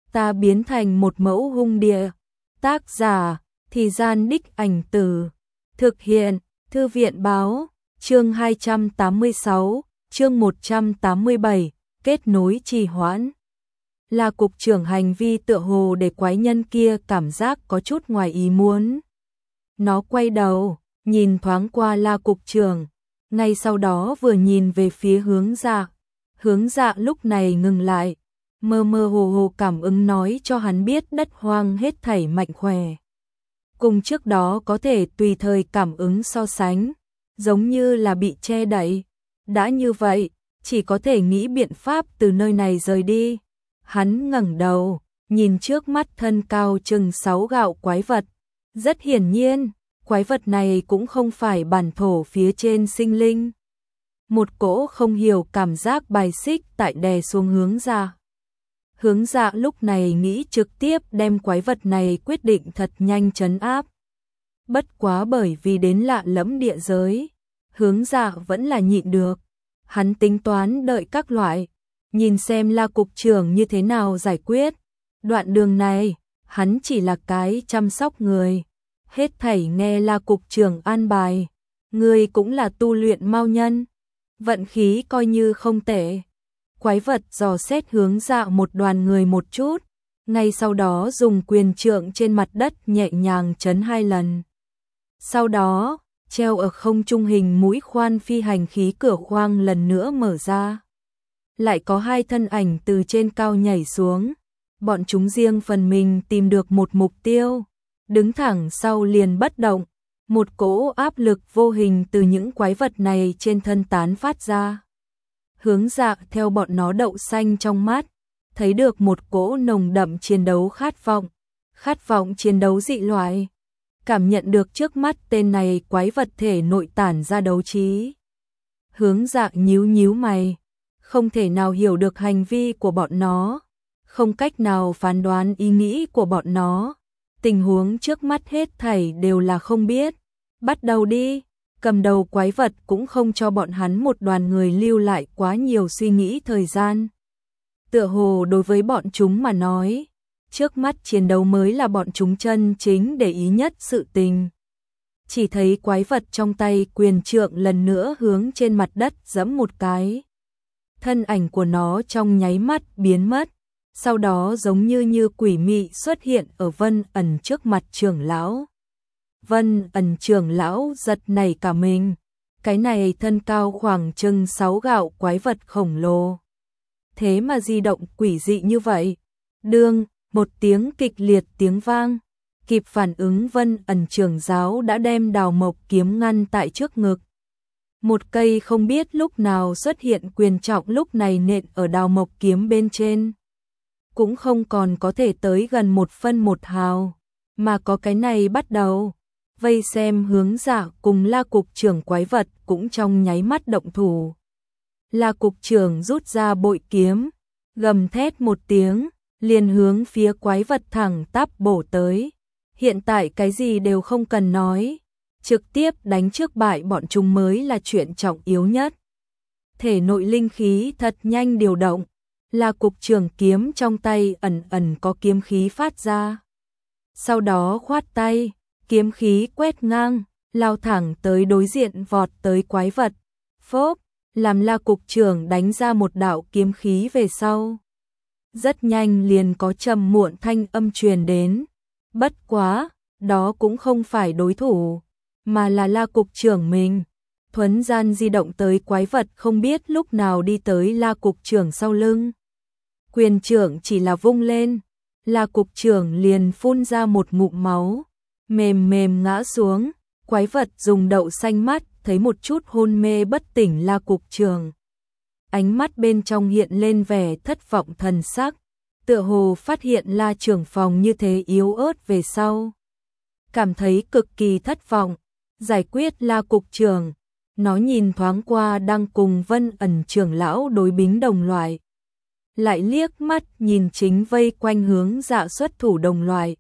ta biến thành một mẫu hung địa. Tác giả, Thì Gian Đích Ảnh Từ. Thực hiện, Thư viện Báo. Chương 286, chương 187, kết nối trì hoãn. Là cục trưởng hành vi tựa hồ để quái nhân kia cảm giác có chút ngoài ý muốn. Nó quay đầu, nhìn thoáng qua La cục trưởng, ngay sau đó vừa nhìn về phía Hướng Dạ. Hướng Dạ lúc này ngừng lại, mơ mơ hồ hồ cảm ứng nói cho hắn biết đất hoang hết thảy mạnh khỏe. Cùng trước đó có thể tùy thời cảm ứng so sánh, giống như là bị che đậy. Đã như vậy, chỉ có thể nghĩ biện pháp từ nơi này rời đi. Hắn ngẩng đầu, nhìn trước mắt thân cao chừng 6 gạo quái vật. Rất hiển nhiên, quái vật này cũng không phải bản thổ phía trên sinh linh. Một cỗ không hiểu cảm giác bài xích tại đè xuống Hướng Dạ. Hướng Dạ lúc này nghĩ trực tiếp đem quái vật này quyết định thật nhanh trấn áp. Bất quá bởi vì đến lạ lẫm địa giới, Hướng Dạ vẫn là nhịn được. Hắn tính toán đợi các loại, nhìn xem La cục trưởng như thế nào giải quyết. Đoạn đường này, hắn chỉ là cái chăm sóc người. Hết thảy nghe La cục trưởng an bài. Người cũng là tu luyện mao nhân. Vận khí coi như không tệ. Quái vật dò xét Hướng Dạ một đoàn người một chút, ngay sau đó dùng quyền trượng trên mặt đất nhẹ nhàng chấn 2 lần. Sau đó, treo ở không trung hình mũi khoan phi hành khí cửa khoang lần nữa mở ra. Lại có 2 thân ảnh từ trên cao nhảy xuống, bọn chúng riêng phần mình tìm được một mục tiêu, đứng thẳng sau liền bất động, một cỗ áp lực vô hình từ những quái vật này trên thân tán phát ra. Hướng Dạ theo bọn nó đậu xanh trong mắt, thấy được một cỗ nồng đậm chiến đấu khát vọng chiến đấu dị loại. Cảm nhận được trước mắt tên này quái vật thể nội tản ra đấu trí. Hướng Dạ nhíu nhíu mày, không thể nào hiểu được hành vi của bọn nó, không cách nào phán đoán ý nghĩ của bọn nó. Tình huống trước mắt hết thảy đều là không biết. Bắt đầu đi. Cầm đầu quái vật cũng không cho bọn hắn một đoàn người lưu lại quá nhiều suy nghĩ thời gian. Tựa hồ đối với bọn chúng mà nói, trước mắt chiến đấu mới là bọn chúng chân chính để ý nhất sự tình. Chỉ thấy quái vật trong tay quyền trượng lần nữa hướng trên mặt đất giẫm một cái. Thân ảnh của nó trong nháy mắt biến mất, sau đó giống như quỷ mị xuất hiện ở Vân Ẩn trước mặt trưởng lão. Vân Ẩn trưởng lão giật nảy cả mình, cái này thân cao khoảng chừng 6 gạo quái vật khổng lồ. Thế mà di động quỷ dị như vậy. Đương, một tiếng kịch liệt tiếng vang, kịp phản ứng Vân Ẩn trưởng giáo đã đem đào mộc kiếm ngăn tại trước ngực. Một cây không biết lúc nào xuất hiện quyền trọng lúc này nện ở đào mộc kiếm bên trên. Cũng không còn có thể tới gần 1 phân 1 hào, mà có cái này bắt đầu. Vây xem Hướng Dạ cùng La cục trưởng quái vật cũng trong nháy mắt động thủ. La cục trưởng rút ra bội kiếm, gầm thét một tiếng, liền hướng phía quái vật thẳng tắp bổ tới. Hiện tại cái gì đều không cần nói, trực tiếp đánh trước bại bọn chúng mới là chuyện trọng yếu nhất. Thể nội linh khí thật nhanh điều động, La cục trưởng kiếm trong tay ẩn ẩn có kiếm khí phát ra. Sau đó khoát tay, kiếm khí quét ngang, lao thẳng tới đối diện vọt tới quái vật. Phốp, làm La cục trưởng đánh ra một đạo kiếm khí về sau. Rất nhanh liền có trầm muộn thanh âm truyền đến. Bất quá, đó cũng không phải đối thủ, mà là La cục trưởng mình. Thuấn gian di động tới quái vật không biết lúc nào đi tới La cục trưởng sau lưng. Quyền trưởng chỉ là vung lên, La cục trưởng liền phun ra một ngụm máu. Mềm mềm ngã xuống, quái vật dùng đậu xanh mắt, thấy một chút hôn mê bất tỉnh La cục trưởng. Ánh mắt bên trong hiện lên vẻ thất vọng thần sắc, tựa hồ phát hiện La trưởng phòng như thế yếu ớt về sau. Cảm thấy cực kỳ thất vọng, giải quyết La cục trưởng, nó nhìn thoáng qua đang cùng Vân Ẩn trưởng lão đối bính đồng loại. Lại liếc mắt nhìn chính vây quanh Hướng Dạ xuất thủ đồng loại.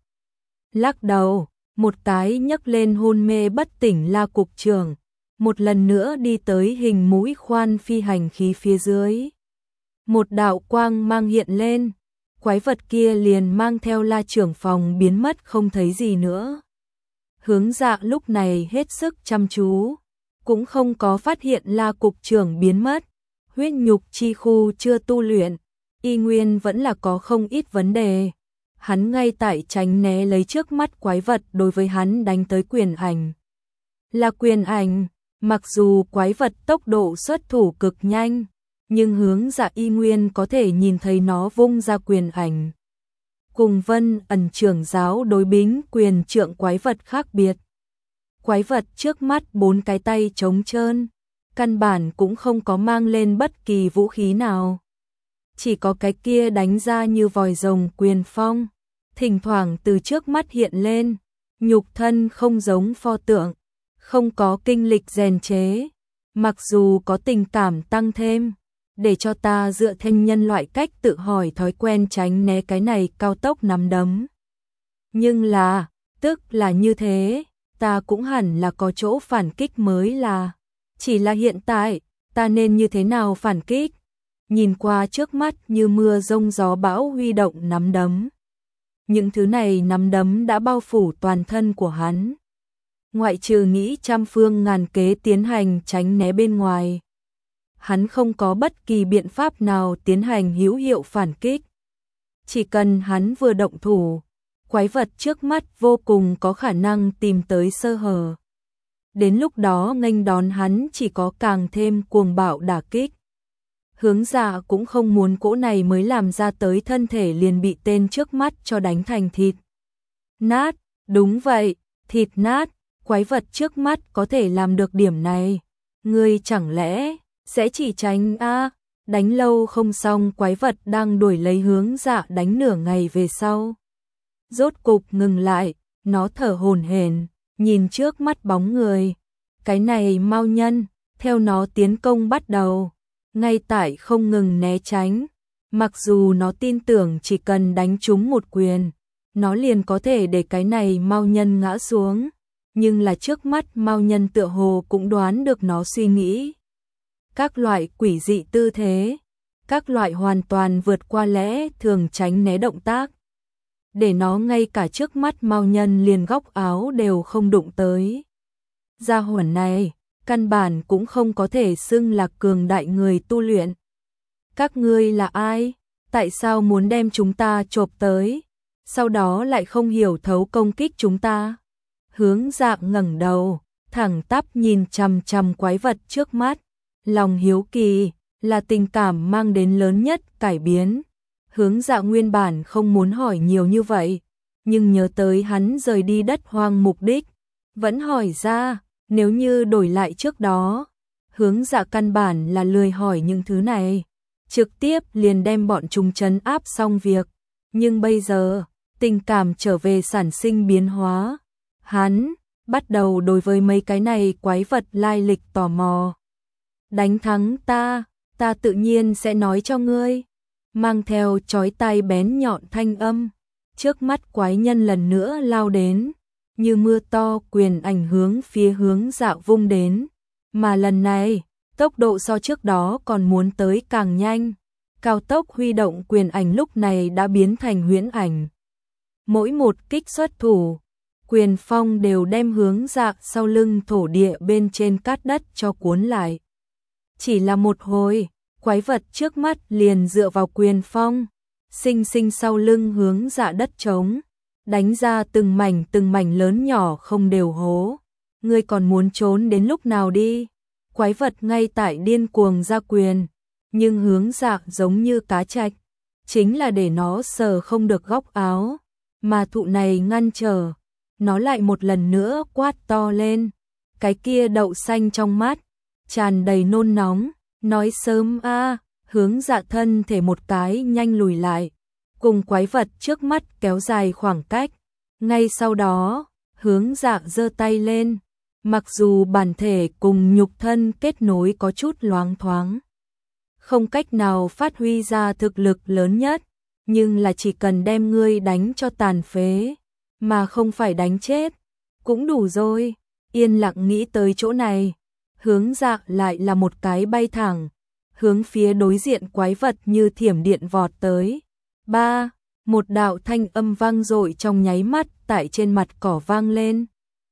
Lắc đầu, một cái nhấc lên hôn mê bất tỉnh La cục trưởng, một lần nữa đi tới hình mũi khoan phi hành khí phía dưới. Một đạo quang mang hiện lên, quái vật kia liền mang theo La trưởng phòng biến mất không thấy gì nữa. Hướng Dạ lúc này hết sức chăm chú, cũng không có phát hiện La cục trưởng biến mất. Huyết nhục chi khu chưa tu luyện, y nguyên vẫn là có không ít vấn đề. Hắn ngay tại tránh né lấy trước mắt quái vật đối với hắn đánh tới quyền ảnh. Là quyền ảnh, mặc dù quái vật tốc độ xuất thủ cực nhanh, nhưng Hướng Dạ y nguyên có thể nhìn thấy nó vung ra quyền ảnh. Cùng Vân Ẩn trưởng giáo đối bính quyền trượng quái vật khác biệt. Quái vật trước mắt 4 cái tay trống trơn, căn bản cũng không có mang lên bất kỳ vũ khí nào. Chỉ có cái kia đánh ra như vòi rồng quyền phong, thỉnh thoảng từ trước mắt hiện lên, nhục thân không giống pho tượng, không có kinh lịch rèn chế, mặc dù có tình cảm tăng thêm, để cho ta dựa theo nhân loại cách tự hỏi thói quen tránh né cái này cao tốc nắm đấm. Nhưng là, tức là như thế, ta cũng hẳn là có chỗ phản kích mới là, chỉ là hiện tại, ta nên như thế nào phản kích? Nhìn qua trước mắt như mưa rông gió bão huy động nắm đấm. Những thứ này nắm đấm đã bao phủ toàn thân của hắn. Ngoại trừ nghĩ trăm phương ngàn kế tiến hành tránh né bên ngoài, hắn không có bất kỳ biện pháp nào tiến hành hữu hiệu phản kích. Chỉ cần hắn vừa động thủ, quái vật trước mắt vô cùng có khả năng tìm tới sơ hở. Đến lúc đó nghênh đón hắn chỉ có càng thêm cuồng bạo đả kích. Hướng Dạ cũng không muốn cỗ này mới làm ra tới thân thể liền bị tên trước mắt cho đánh thành thịt nát. Đúng vậy, thịt nát, quái vật trước mắt có thể làm được điểm này. Ngươi chẳng lẽ sẽ chỉ tránh đánh lâu không xong, quái vật đang đuổi lấy Hướng Dạ đánh nửa ngày về sau. Rốt cục ngừng lại, nó thở hổn hển, nhìn trước mắt bóng người. Cái này Mao nhân, theo nó tiến công bắt đầu, ngay tại không ngừng né tránh. Mặc dù nó tin tưởng chỉ cần đánh trúng một quyền, nó liền có thể để cái này Mao nhân ngã xuống. Nhưng là trước mắt Mao nhân tựa hồ cũng đoán được nó suy nghĩ. Các loại quỷ dị tư thế, các loại hoàn toàn vượt qua lẽ thường tránh né động tác, để nó ngay cả trước mắt Mao nhân liền góc áo đều không đụng tới. Gia hỏa này, căn bản cũng không có thể xưng là cường đại người tu luyện. Các ngươi là ai? Tại sao muốn đem chúng ta chộp tới? Sau đó lại không hiểu thấu công kích chúng ta? Hướng Dạ ngẩng đầu, thẳng tắp nhìn chằm chằm quái vật trước mắt. Lòng hiếu kỳ là tình cảm mang đến lớn nhất cải biến. Hướng Dạ nguyên bản không muốn hỏi nhiều như vậy, nhưng nhớ tới hắn rời đi đất hoang mục đích, vẫn hỏi ra. Nếu như đổi lại trước đó, Hướng Dạ căn bản là lười hỏi những thứ này, trực tiếp liền đem bọn chúng trấn áp xong việc. Nhưng bây giờ, tình cảm trở về sản sinh biến hóa. Hắn bắt đầu đối với mấy cái này quái vật lai lịch tò mò. Đánh thắng ta tự nhiên sẽ nói cho ngươi. Mang theo chói tai bén nhọn thanh âm, trước mắt quái nhân lần nữa lao đến, như mưa to quyền ảnh hướng phía Hướng Dạ vung đến. Mà lần này, tốc độ so trước đó còn muốn tới càng nhanh. Cao tốc huy động quyền ảnh lúc này đã biến thành huyễn ảnh. Mỗi một kích xuất thủ, quyền phong đều đem Hướng Dạ sau lưng thổ địa bên trên cát đất cho cuốn lại. Chỉ là một hồi, quái vật trước mắt liền dựa vào quyền phong, sinh sinh sau lưng Hướng Dạ đất trống, đánh ra từng mảnh lớn nhỏ không đều hố. Ngươi còn muốn trốn đến lúc nào đi? Quái vật ngay tại điên cuồng ra quyền, nhưng Hướng Dạ giống như cá trạch, chính là để nó sờ không được góc áo, mà thụ này ngăn trở. Nó lại một lần nữa quát to lên, cái kia đậu xanh trong mắt tràn đầy nôn nóng, nói sớm Hướng Dạ thân thể một cái nhanh lùi lại, cùng quái vật trước mắt kéo dài khoảng cách. Ngay sau đó, Hướng Dạ giơ tay lên, mặc dù bản thể cùng nhục thân kết nối có chút loáng thoáng, không cách nào phát huy ra thực lực lớn nhất, nhưng là chỉ cần đem ngươi đánh cho tàn phế, mà không phải đánh chết, cũng đủ rồi. Yên lặng nghĩ tới chỗ này, Hướng Dạ lại là một cái bay thẳng, hướng phía đối diện quái vật như thiểm điện vọt tới. Ba, một đạo thanh âm vang dội trong nháy mắt tại trên mặt cỏ vang lên.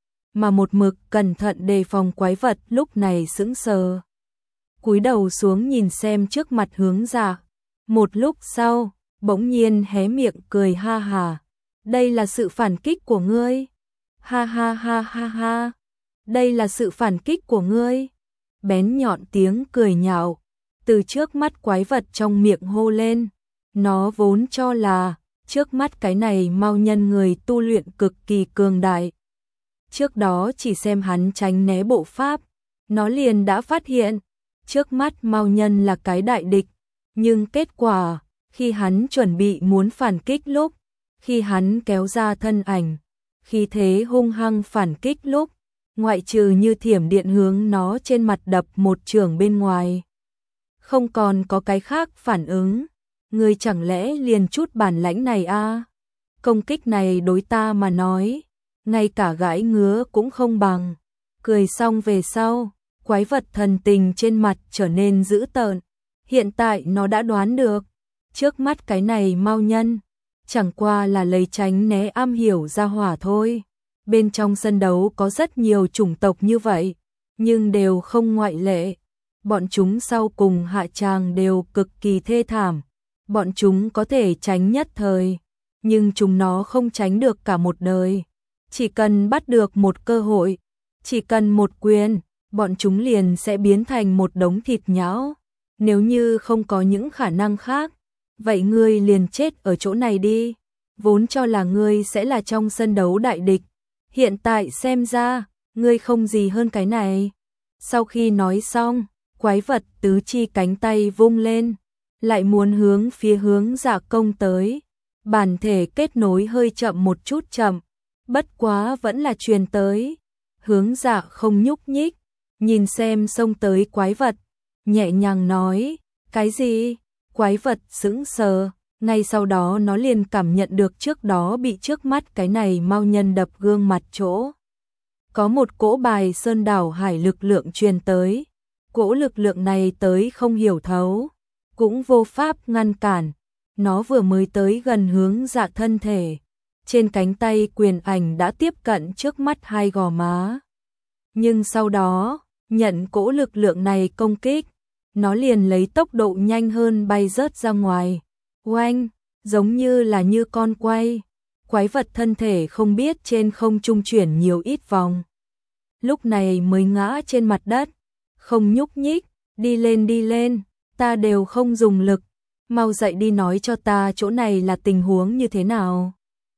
Mà một mực cẩn thận đề phòng quái vật lúc này sững sờ. Cúi đầu xuống nhìn xem trước mặt Hướng Dạ. Một lúc sau, bỗng nhiên hé miệng cười ha hà. Đây là sự phản kích của ngươi. Ha ha ha ha ha. Đây là sự phản kích của ngươi. Bén nhọn tiếng cười nhạo từ trước mắt quái vật trong miệng hô lên. Nó vốn cho là trước mắt cái này Mao Nhân người tu luyện cực kỳ cường đại. Trước đó chỉ xem hắn tránh né bộ pháp, nó liền đã phát hiện trước mắt Mao Nhân là cái đại địch. Nhưng kết quả, khi hắn chuẩn bị muốn phản kích lúc, khi hắn kéo ra thân ảnh, khi thế hung hăng phản kích lúc, ngoại trừ như thiểm điện hướng nó trên mặt đập một chưởng bên ngoài, không còn có cái khác phản ứng. Ngươi chẳng lẽ liền chút bản lãnh này a? Công kích này đối ta mà nói, ngay cả gãi ngứa cũng không bằng. Cười xong về sau, quái vật thần tình trên mặt trở nên dữ tợn. Hiện tại nó đã đoán được, trước mắt cái này Mao Nhân chẳng qua là lấy tránh né am hiểu ra hỏa thôi. Bên trong sân đấu có rất nhiều chủng tộc như vậy, nhưng đều không ngoại lệ. Bọn chúng sau cùng hạ tràng đều cực kỳ thê thảm. Bọn chúng có thể tránh nhất thời, nhưng chúng nó không tránh được cả một đời. Chỉ cần bắt được một cơ hội, chỉ cần một quyền, bọn chúng liền sẽ biến thành một đống thịt nhão. Nếu như không có những khả năng khác, vậy ngươi liền chết ở chỗ này đi. Vốn cho là ngươi sẽ là trong sân đấu đại địch, hiện tại xem ra, ngươi không gì hơn cái này. Sau khi nói xong, quái vật tứ chi cánh tay vung lên, lại muốn hướng phía Hướng Dạ công tới. Bản thể kết nối hơi chậm một chút chậm, bất quá vẫn là truyền tới. Hướng Dạ không nhúc nhích, nhìn xem xông tới quái vật, nhẹ nhàng nói, cái gì? Quái vật sững sờ, ngay sau đó nó liền cảm nhận được trước đó bị trước mắt cái này Mao Nhân đập gương mặt chỗ. Có một cỗ bài sơn đảo hải lực lượng truyền tới, cỗ lực lượng này tới không hiểu thấu, cũng vô pháp ngăn cản. Nó vừa mới tới gần Hướng Dạ thân thể, trên cánh tay quyền ảnh đã tiếp cận trước mắt hai gò má. Nhưng sau đó, nhận cỗ lực lượng này công kích, nó liền lấy tốc độ nhanh hơn bay rớt ra ngoài. Oanh, giống như là như con quay, quái vật thân thể không biết trên không trung chuyển nhiều ít vòng. Lúc này mới ngã trên mặt đất, không nhúc nhích, đi lên, ta đều không dùng lực, mau dậy đi nói cho ta chỗ này là tình huống như thế nào.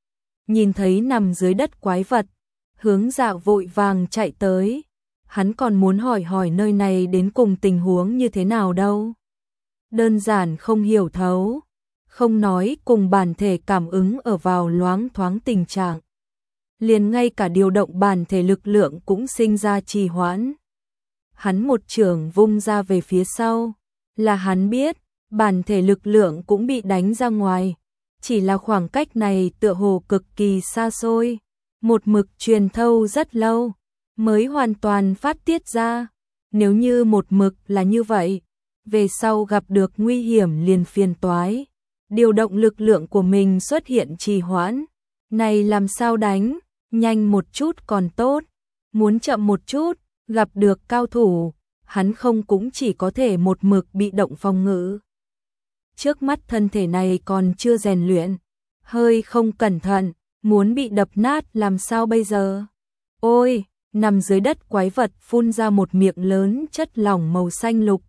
Nhìn thấy nằm dưới đất quái vật, Hướng Dạ vội vàng chạy tới, hắn còn muốn hỏi nơi này đến cùng tình huống như thế nào đâu. Đơn giản không hiểu thấu, không nói cùng bản thể cảm ứng ở vào loáng thoáng tình trạng. Liền ngay cả điều động bản thể lực lượng cũng sinh ra trì hoãn. Hắn một chưởng vung ra về phía sau, là hắn biết, bản thể lực lượng cũng bị đánh ra ngoài. Chỉ là khoảng cách này tựa hồ cực kỳ xa xôi, một mực truyền thâu rất lâu, mới hoàn toàn phát tiết ra. Nếu như một mực là như vậy, về sau gặp được nguy hiểm liền phiền toái. Điều động lực lượng của mình xuất hiện trì hoãn. Này làm sao đánh, nhanh một chút còn tốt. Muốn chậm một chút, gặp được cao thủ, hắn không cũng chỉ có thể một mực bị động phòng ngự. Trước mắt thân thể này còn chưa rèn luyện, hơi không cẩn thận, muốn bị đập nát làm sao bây giờ? Ôi, nằm dưới đất quái vật phun ra một miệng lớn chất lỏng màu xanh lục.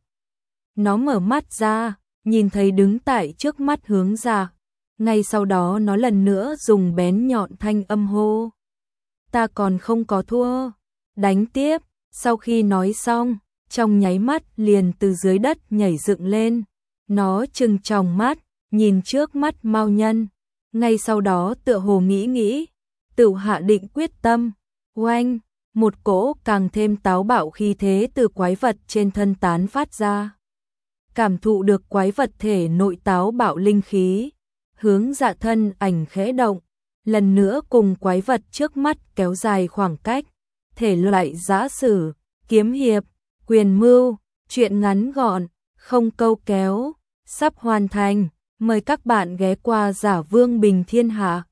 Nó mở mắt ra, nhìn thấy đứng tại trước mắt Hướng Dạ. Ngay sau đó nó lần nữa dùng bén nhọn thanh âm hô. Ta còn không có thua, đánh tiếp. Sau khi nói xong, trong nháy mắt liền từ dưới đất nhảy dựng lên. Nó trừng tròng mắt, nhìn trước mắt Mao Nhân. Ngay sau đó tựa hồ nghĩ, tự hạ định quyết tâm. Oanh, một cỗ càng thêm táo bạo khí thế từ quái vật trên thân tán phát ra. Cảm thụ được quái vật thể nội táo bạo linh khí, Hướng Dạ thân ảnh khẽ động, lần nữa cùng quái vật trước mắt kéo dài khoảng cách. Thể loại giã sử, kiếm hiệp, quyền mưu, truyện ngắn gọn, không câu kéo, sắp hoàn thành. Mời các bạn ghé qua Giả Vương Bình Thiên Hạ.